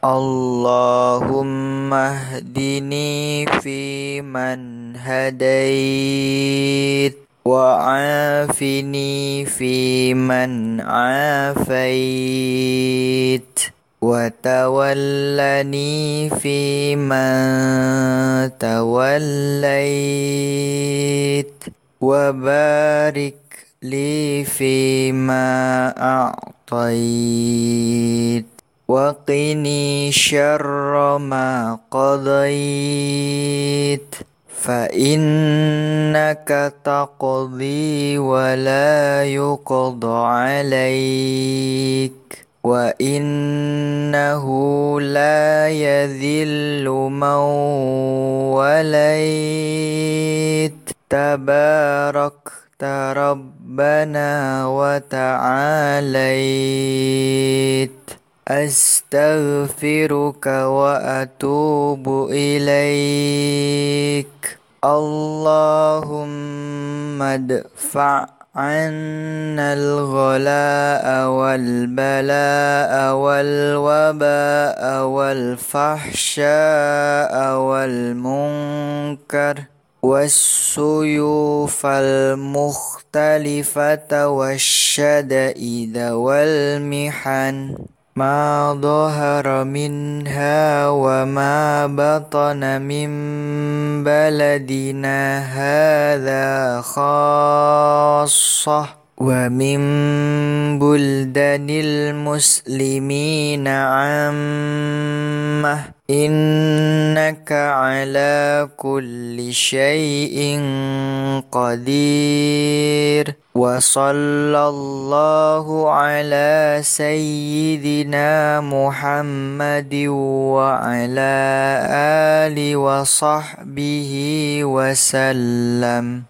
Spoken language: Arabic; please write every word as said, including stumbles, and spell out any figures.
اللهم اهدني فيمن هديت وعافني فيمن عافيت وتولني فيمن توليت وبارك لي فيما أعطيت وقني شر ما قضيت فإنك تقضي ولا يقضى عليك وإنه لا يذل من وليت تباركت ربنا وتعاليت أستغفرك وأتوب إليك اللهم ادفع عنا الغلاء والبلاء والوباء والفحشاء والمنكر والسيوف المختلفة والشدائد والمحن ما ظهر منها وما بطن من بلدنا هذا خاصة ومن بلدان المسلمين عامة إنك على كل شيء قدير وصلى الله على سيدنا محمد وعلى آله وصحبه وسلم.